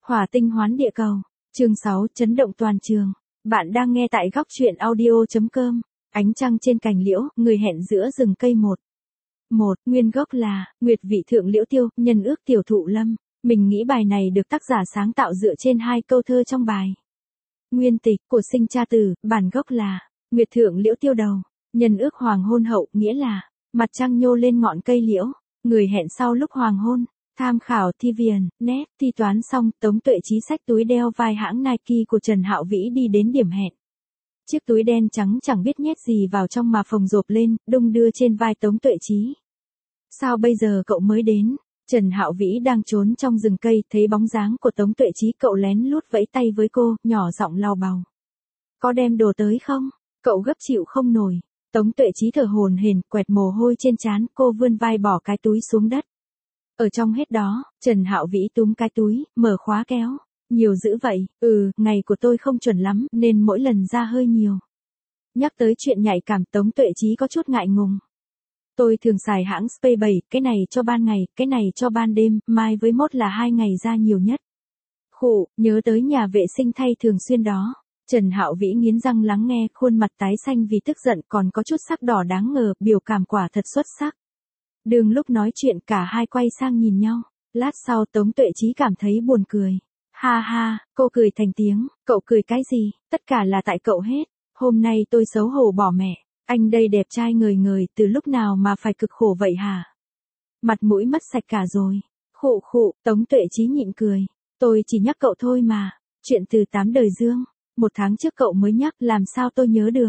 Hỏa tinh hoán địa cầu. Chương 6, chấn động toàn trường. Bạn đang nghe tại góc truyện audio.com. Ánh trăng trên cành liễu, người hẹn giữa rừng cây một. Nguyên gốc là, Nguyệt vị thượng liễu tiêu, nhân ước tiểu thụ lâm. Mình nghĩ bài này được tác giả sáng tạo dựa trên 2 câu thơ trong bài. Nguyên tịch, của sinh cha từ, bản gốc là, Nguyệt thượng liễu tiêu đầu, nhân ước hoàng hôn hậu, nghĩa là, mặt trăng nhô lên ngọn cây liễu, người hẹn sau lúc hoàng hôn. Tham khảo thi viền, net, thi toán xong, Tống Tuệ Chí xách túi đeo vai hãng Nike của Trần Hạo Vĩ đi đến điểm hẹn. Chiếc túi đen trắng chẳng biết nhét gì vào trong mà phồng rộp lên, đung đưa trên vai Tống Tuệ Chí. Sao bây giờ cậu mới đến? Trần Hạo Vĩ đang trốn trong rừng cây, thấy bóng dáng của Tống Tuệ Chí, cậu lén lút vẫy tay với cô, nhỏ giọng lau bầu. Có đem đồ tới không? Cậu gấp chịu không nổi. Tống Tuệ Chí thở hổn hển, quẹt mồ hôi trên trán, cô vươn vai bỏ cái túi xuống đất. Ở trong hết đó, Trần Hạo Vĩ túm cái túi, mở khóa kéo. Nhiều dữ vậy, ngày của tôi không chuẩn lắm, nên mỗi lần ra hơi nhiều. Nhắc tới chuyện nhạy cảm, Tống Tuệ Chí có chút ngại ngùng. Tôi thường xài hãng Spay 7, cái này cho ban ngày, cái này cho ban đêm, mai với mốt là 2 ngày ra nhiều nhất. Khụ, nhớ tới nhà vệ sinh thay thường xuyên đó. Trần Hạo Vĩ nghiến răng lắng nghe, khuôn mặt tái xanh vì tức giận, còn có chút sắc đỏ đáng ngờ, biểu cảm quả thật xuất sắc. Đường lúc nói chuyện cả hai quay sang nhìn nhau. Lát sau Tống Tuệ Chí cảm thấy buồn cười. Ha ha, cô cười thành tiếng. Cậu cười cái gì? Tất cả là tại cậu hết. Hôm nay tôi xấu hổ bỏ mẹ. Anh đây đẹp trai ngời ngời, từ lúc nào mà phải cực khổ vậy hả? Mặt mũi mất sạch cả rồi. Khụ, Tống Tuệ Chí nhịn cười. Tôi chỉ nhắc cậu thôi mà. Chuyện từ 8 đời dương. 1 tháng trước cậu mới nhắc, làm sao tôi nhớ được?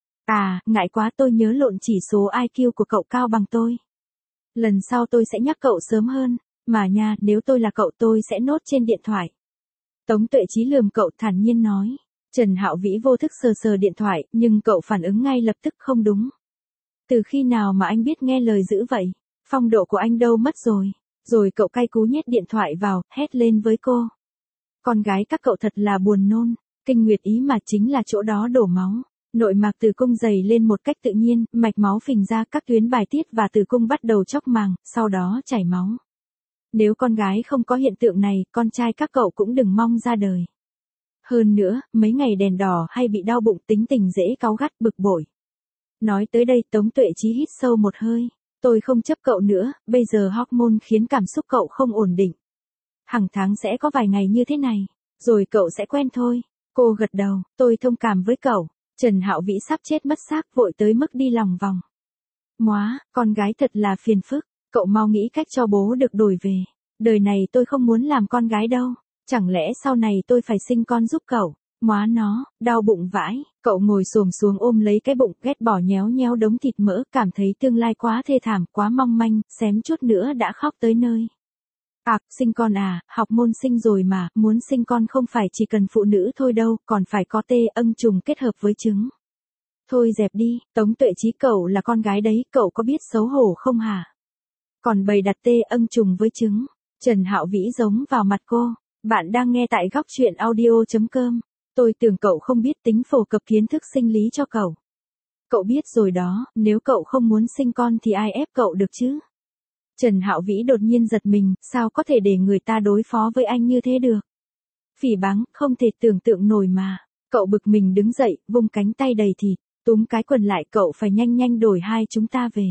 À, ngại quá, tôi nhớ lộn, chỉ số IQ của cậu cao bằng tôi. Lần sau tôi sẽ nhắc cậu sớm hơn. Mà nha, nếu tôi là cậu tôi sẽ nốt trên điện thoại. Tống Tuệ Chí lườm cậu, thản nhiên nói. Trần Hạo Vĩ vô thức sờ điện thoại, nhưng cậu phản ứng ngay lập tức, không đúng. Từ khi nào mà anh biết nghe lời dữ vậy? Phong độ của anh đâu mất rồi? Rồi cậu cay cú nhét điện thoại vào, hét lên với cô. Con gái các cậu thật là buồn nôn. Kinh nguyệt ý mà chính là chỗ đó đổ máu. Nội mạc tử cung dày lên một cách tự nhiên, mạch máu phình ra, các tuyến bài tiết và tử cung bắt đầu chóc màng, sau đó chảy máu. Nếu con gái không có hiện tượng này, con trai các cậu cũng đừng mong ra đời. Hơn nữa, mấy ngày đèn đỏ hay bị đau bụng, tính tình dễ cáu gắt, bực bội. Nói tới đây Tống Tuệ Chí hít sâu một hơi. Tôi không chấp cậu nữa, bây giờ hormone khiến cảm xúc cậu không ổn định. Hàng tháng sẽ có vài ngày như thế này, rồi cậu sẽ quen thôi. Cô gật đầu, tôi thông cảm với cậu. Trần Hạo Vĩ sắp chết mất xác, vội tới mức đi lòng vòng. Móa, con gái thật là phiền phức, cậu mau nghĩ cách cho bố được đổi về. Đời này tôi không muốn làm con gái đâu, chẳng lẽ sau này tôi phải sinh con giúp cậu? Móa nó, đau bụng vãi, cậu ngồi xổm xuống ôm lấy cái bụng, ghét bỏ nhéo nhéo đống thịt mỡ, cảm thấy tương lai quá thê thảm, quá mong manh, xém chút nữa đã khóc tới nơi. Sinh con à, học môn sinh rồi mà, muốn sinh con không phải chỉ cần phụ nữ thôi đâu, còn phải có âng trùng kết hợp với trứng. Thôi dẹp đi, Tống Tuệ Chí, cậu là con gái đấy, cậu có biết xấu hổ không hả? Còn bày đặt âng trùng với trứng. Trần Hạo Vĩ giống vào mặt cô. Bạn đang nghe tại góc truyện audio.com. Tôi tưởng cậu không biết tính phổ cập kiến thức sinh lý cho cậu. Cậu biết rồi đó, nếu cậu không muốn sinh con thì ai ép cậu được chứ? Trần Hạo Vĩ đột nhiên giật mình, sao có thể để người ta đối phó với anh như thế được? Phỉ báng, không thể tưởng tượng nổi mà. Cậu bực mình đứng dậy, vung cánh tay đầy thịt, túm cái quần lại, cậu phải nhanh đổi hai chúng ta về.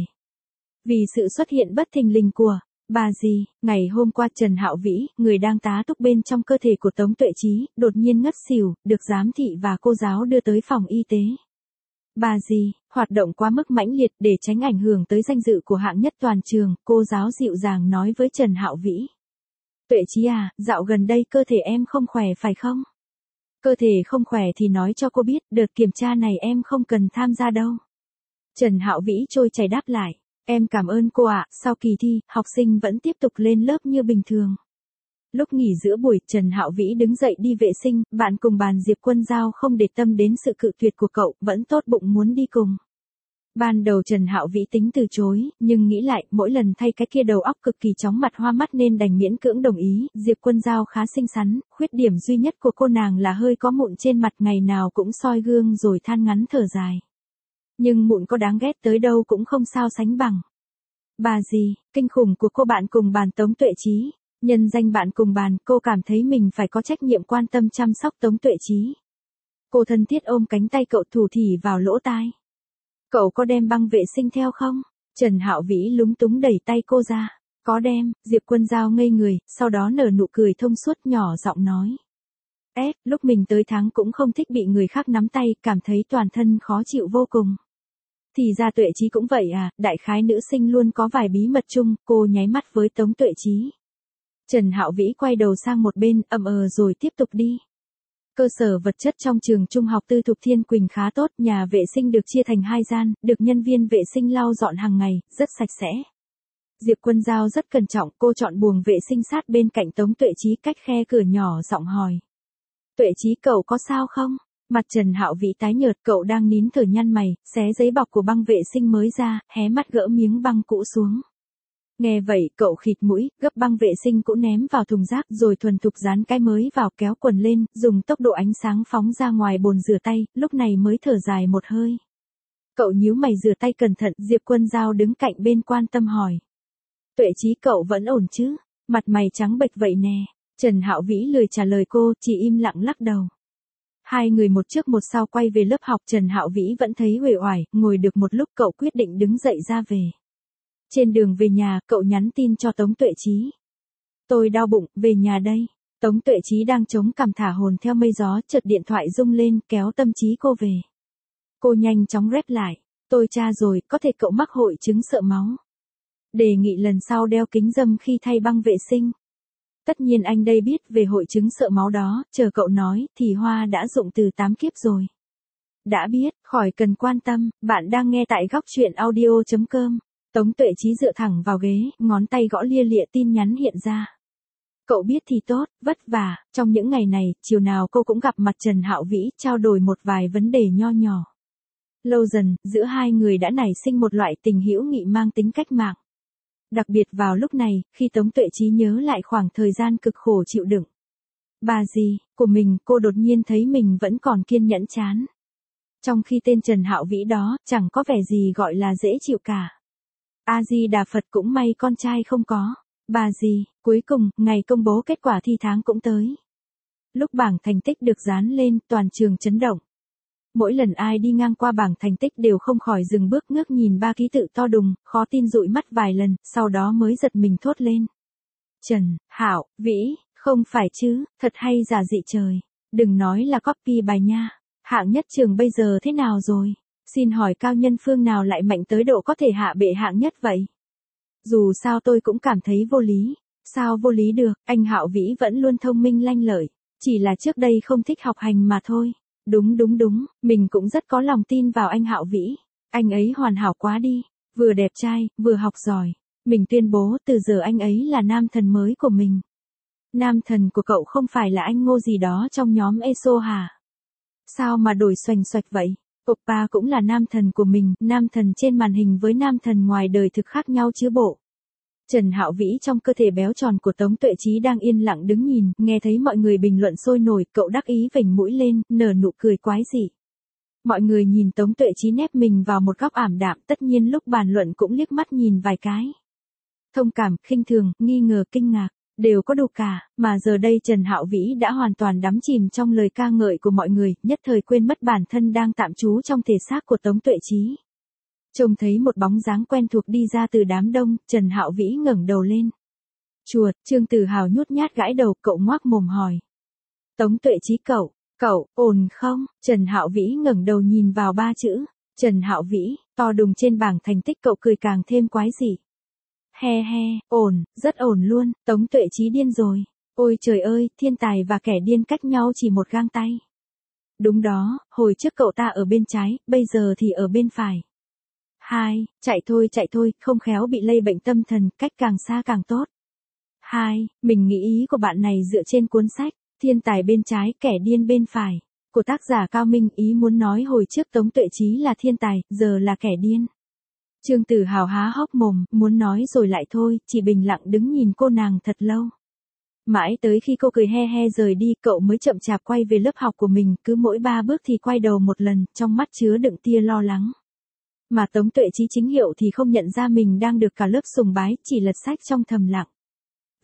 Vì sự xuất hiện bất thình lình của bà dì, ngày hôm qua Trần Hạo Vĩ, người đang tá túc bên trong cơ thể của Tống Tuệ Chí, đột nhiên ngất xỉu, được giám thị và cô giáo đưa tới phòng y tế. Bà dì, hoạt động quá mức mãnh liệt để tránh ảnh hưởng tới danh dự của hạng nhất toàn trường, cô giáo dịu dàng nói với Trần Hạo Vĩ. Tuệ Chí à, dạo gần đây cơ thể em không khỏe phải không? Cơ thể không khỏe thì nói cho cô biết, đợt kiểm tra này em không cần tham gia đâu. Trần Hạo Vĩ trôi chảy đáp lại. Em cảm ơn cô ạ. Sau kỳ thi, học sinh vẫn tiếp tục lên lớp như bình thường. Lúc nghỉ giữa buổi, Trần Hạo Vĩ đứng dậy đi vệ sinh, bạn cùng bàn Diệp Quân Giao không để tâm đến sự cự tuyệt của cậu, vẫn tốt bụng muốn đi cùng. Ban đầu Trần Hạo Vĩ tính từ chối, nhưng nghĩ lại, mỗi lần thay cái kia đầu óc cực kỳ chóng mặt hoa mắt nên đành miễn cưỡng đồng ý. Diệp Quân Giao khá xinh xắn, khuyết điểm duy nhất của cô nàng là hơi có mụn trên mặt, ngày nào cũng soi gương rồi than ngắn thở dài. Nhưng mụn có đáng ghét tới đâu cũng không sao sánh bằng. Bà dì, kinh khủng của cô bạn cùng bàn Tống Tuệ Chí. Nhân danh bạn cùng bàn, cô cảm thấy mình phải có trách nhiệm quan tâm chăm sóc Tống Tuệ Chí. Cô thân thiết ôm cánh tay cậu thủ thỉ vào lỗ tai. Cậu có đem băng vệ sinh theo không? Trần Hạo Vĩ lúng túng đẩy tay cô ra. Có đem, Diệp Quân Giao ngây người, sau đó nở nụ cười thông suốt nhỏ giọng nói. Lúc mình tới tháng cũng không thích bị người khác nắm tay, cảm thấy toàn thân khó chịu vô cùng. Thì ra Tuệ Chí cũng vậy à, đại khái nữ sinh luôn có vài bí mật chung, cô nháy mắt với Tống Tuệ Chí. Trần Hạo Vĩ quay đầu sang một bên, rồi tiếp tục đi. Cơ sở vật chất trong trường trung học tư thục Thiên Quỳnh khá tốt, nhà vệ sinh được chia thành 2 gian, được nhân viên vệ sinh lau dọn hàng ngày, rất sạch sẽ. Diệp Quân Giao rất cẩn trọng, cô chọn buồng vệ sinh sát bên cạnh Tống Tuệ Chí cách khe cửa nhỏ giọng hỏi. Tuệ Chí cậu có sao không? Mặt Trần Hạo Vĩ tái nhợt, cậu đang nín thở nhăn mày, xé giấy bọc của băng vệ sinh mới ra, hé mắt gỡ miếng băng cũ xuống. Nghe vậy, cậu khịt mũi, gấp băng vệ sinh cũ ném vào thùng rác rồi thuần thục dán cái mới vào kéo quần lên, dùng tốc độ ánh sáng phóng ra ngoài bồn rửa tay, lúc này mới thở dài một hơi. Cậu nhíu mày rửa tay cẩn thận, Diệp Quân Giao đứng cạnh bên quan tâm hỏi. Tuệ Chí cậu vẫn ổn chứ? Mặt mày trắng bệch vậy nè. Trần Hạo Vĩ lười trả lời cô, chỉ im lặng lắc đầu. Hai người một trước một sau quay về lớp học, Trần Hạo Vĩ vẫn thấy uể oải, ngồi được một lúc cậu quyết định đứng dậy ra về. Trên đường về nhà, cậu nhắn tin cho Tống Tuệ Chí. Tôi đau bụng, về nhà đây. Tống Tuệ Chí đang chống cằm thả hồn theo mây gió, chợt điện thoại rung lên, kéo tâm trí cô về. Cô nhanh chóng rep lại. Tôi tra rồi, có thể cậu mắc hội chứng sợ máu. Đề nghị lần sau đeo kính râm khi thay băng vệ sinh. Tất nhiên anh đây biết về hội chứng sợ máu đó, chờ cậu nói, thì hoa đã rụng từ 8 kiếp rồi. Đã biết, khỏi cần quan tâm, bạn đang nghe tại góc truyện audio.com. Tống Tuệ Chí dựa thẳng vào ghế, ngón tay gõ lia lịa tin nhắn hiện ra. Cậu biết thì tốt, vất vả, trong những ngày này, chiều nào cô cũng gặp mặt Trần Hạo Vĩ, trao đổi một vài vấn đề nho nhỏ. Lâu dần, giữa hai người đã nảy sinh một loại tình hữu nghị mang tính cách mạng. Đặc biệt vào lúc này, khi Tống Tuệ Chí nhớ lại khoảng thời gian cực khổ chịu đựng. Bà dì, của mình, cô đột nhiên thấy mình vẫn còn kiên nhẫn chán. Trong khi tên Trần Hạo Vĩ đó, chẳng có vẻ gì gọi là dễ chịu cả. A-di-đà Phật cũng may con trai không có. Bà dì, cuối cùng, ngày công bố kết quả thi tháng cũng tới. Lúc bảng thành tích được dán lên, toàn trường chấn động. Mỗi lần ai đi ngang qua bảng thành tích đều không khỏi dừng bước ngước nhìn 3 ký tự to đùng, khó tin dụi mắt vài lần, sau đó mới giật mình thốt lên. Trần, Hạo, Vĩ, không phải chứ, thật hay giả dị trời. Đừng nói là copy bài nha. Hạng nhất trường bây giờ thế nào rồi? Xin hỏi cao nhân phương nào lại mạnh tới độ có thể hạ bệ hạng nhất vậy? Dù sao tôi cũng cảm thấy vô lý. Sao vô lý được, anh Hạo Vĩ vẫn luôn thông minh lanh lợi. Chỉ là trước đây không thích học hành mà thôi. Đúng, mình cũng rất có lòng tin vào anh Hạo Vĩ. Anh ấy hoàn hảo quá đi. Vừa đẹp trai, vừa học giỏi. Mình tuyên bố từ giờ anh ấy là nam thần mới của mình. Nam thần của cậu không phải là anh Ngô gì đó trong nhóm ESO hả? Sao mà đổi xoành xoạch vậy? Oppa cũng là nam thần của mình, nam thần trên màn hình với nam thần ngoài đời thực khác nhau chứ bộ. Trần Hạo Vĩ trong cơ thể béo tròn của Tống Tuệ Chí đang yên lặng đứng nhìn, nghe thấy mọi người bình luận sôi nổi, cậu đắc ý vểnh mũi lên, nở nụ cười quái dị. Mọi người nhìn Tống Tuệ Chí nép mình vào một góc ảm đạm, tất nhiên lúc bàn luận cũng liếc mắt nhìn vài cái. Thông cảm, khinh thường, nghi ngờ, kinh ngạc, đều có đủ cả, mà giờ đây Trần Hạo Vĩ đã hoàn toàn đắm chìm trong lời ca ngợi của mọi người, nhất thời quên mất bản thân đang tạm trú trong thể xác của Tống Tuệ Chí. Trông thấy một bóng dáng quen thuộc đi ra từ đám đông, Trần Hạo Vĩ ngẩng đầu lên. Chuột, Trương Tử Hào nhút nhát gãi đầu, cậu ngoác mồm hỏi. Tống Tuệ Chí cậu, ổn không? Trần Hạo Vĩ ngẩng đầu nhìn vào 3 chữ. Trần Hạo Vĩ, to đùng trên bảng thành tích, cậu cười càng thêm quái dị. He, ổn, rất ổn luôn, Tống Tuệ Chí điên rồi. Ôi trời ơi, thiên tài và kẻ điên cách nhau chỉ một gang tay. Đúng đó, hồi trước cậu ta ở bên trái, bây giờ thì ở bên phải. Chạy thôi, không khéo bị lây bệnh tâm thần, cách càng xa càng tốt. Mình nghĩ ý của bạn này dựa trên cuốn sách, thiên tài bên trái, kẻ điên bên phải, của tác giả Cao Minh, ý muốn nói hồi trước Tống Tuệ Chí là thiên tài, giờ là kẻ điên. Trương Tử Hào há hốc mồm, muốn nói rồi lại thôi, chỉ bình lặng đứng nhìn cô nàng thật lâu. Mãi tới khi cô cười he rời đi, cậu mới chậm chạp quay về lớp học của mình, cứ mỗi 3 bước thì quay đầu một lần, trong mắt chứa đựng tia lo lắng. Mà Tống Tuệ Chí chính hiệu thì không nhận ra mình đang được cả lớp sùng bái, chỉ lật sách trong thầm lặng.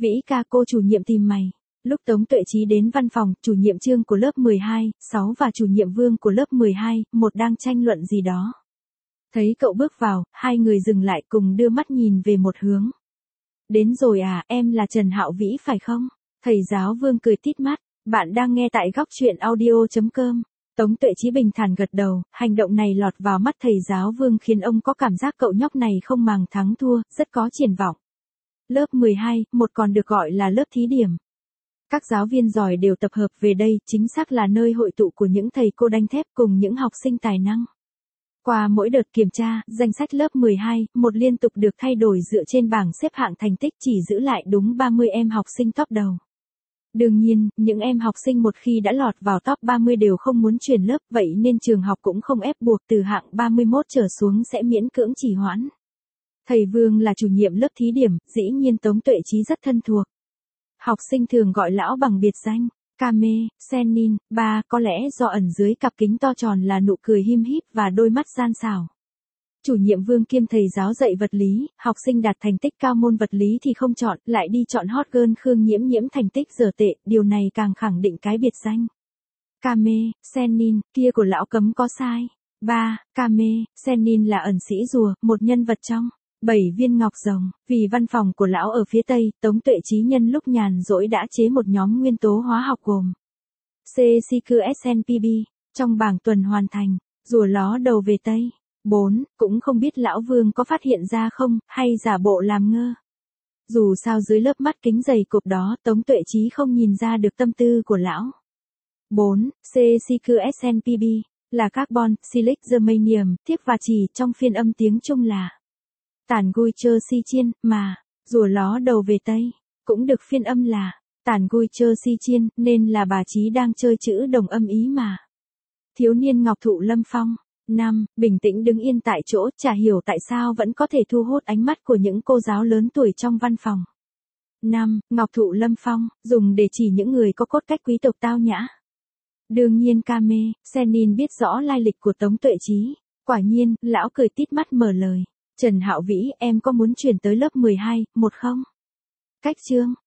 Vĩ ca, cô chủ nhiệm tìm mày. Lúc Tống Tuệ Chí đến văn phòng, chủ nhiệm Trương của lớp 12, 6 và chủ nhiệm Vương của lớp 12, 1 đang tranh luận gì đó. Thấy cậu bước vào, hai người dừng lại cùng đưa mắt nhìn về một hướng. Đến rồi à, em là Trần Hạo Vĩ phải không? Thầy giáo Vương cười tít mắt. Bạn đang nghe tại góc truyện audio.com. Tống Tuệ Chí bình thản gật đầu, hành động này lọt vào mắt thầy giáo Vương khiến ông có cảm giác cậu nhóc này không màng thắng thua, rất có triển vọng. Lớp 12, một còn được gọi là lớp thí điểm. Các giáo viên giỏi đều tập hợp về đây, chính xác là nơi hội tụ của những thầy cô đanh thép cùng những học sinh tài năng. Qua mỗi đợt kiểm tra, danh sách lớp 12, một liên tục được thay đổi dựa trên bảng xếp hạng thành tích chỉ giữ lại đúng 30 em học sinh top đầu. Đương nhiên, những em học sinh một khi đã lọt vào top 30 đều không muốn chuyển lớp, vậy nên trường học cũng không ép buộc từ hạng 31 trở xuống sẽ miễn cưỡng trì hoãn. Thầy Vương là chủ nhiệm lớp thí điểm, dĩ nhiên Tống Tuệ Chí rất thân thuộc. Học sinh thường gọi lão bằng biệt danh, Kame, Senin, ba, có lẽ do ẩn dưới cặp kính to tròn là nụ cười him híp và đôi mắt gian xảo. Chủ nhiệm Vương kiêm thầy giáo dạy vật lý, học sinh đạt thành tích cao môn vật lý thì không chọn, lại đi chọn hot girl Khương Nhiễm Nhiễm thành tích dở tệ, điều này càng khẳng định cái biệt danh. Kame, Senin, kia của lão cấm có sai. 3. Kame, Senin là ẩn sĩ rùa, một nhân vật trong 7 viên ngọc rồng. Vì văn phòng của lão ở phía Tây, Tống Tuệ Chí nhân lúc nhàn rỗi đã chế một nhóm nguyên tố hóa học gồm CCQSNPB, trong bảng tuần hoàn thành, rùa ló đầu về Tây. 4. Cũng không biết lão Vương có phát hiện ra không, hay giả bộ làm ngơ. Dù sao dưới lớp mắt kính dày cộp đó, Tống Tuệ Chí không nhìn ra được tâm tư của lão. 4. CCQSNPB là carbon, silic, germanium, thiếc và trì, trong phiên âm tiếng Trung là tản gui chơ si chiên, mà rùa ló đầu về Tây cũng được phiên âm là tản gui chơ si chiên, nên là bà Chí đang chơi chữ đồng âm ý mà. Thiếu niên Ngọc Thụ Lâm Phong. 5. Bình tĩnh đứng yên tại chỗ, chả hiểu tại sao vẫn có thể thu hút ánh mắt của những cô giáo lớn tuổi trong văn phòng. 5. Ngọc Thụ Lâm Phong, dùng để chỉ những người có cốt cách quý tộc tao nhã. Đương nhiên Kame, Senin biết rõ lai lịch của Tống Tuệ Chí. Quả nhiên, lão cười tít mắt mở lời. Trần Hạo Vĩ, em có muốn chuyển tới lớp 12, 1 không? Cách chương.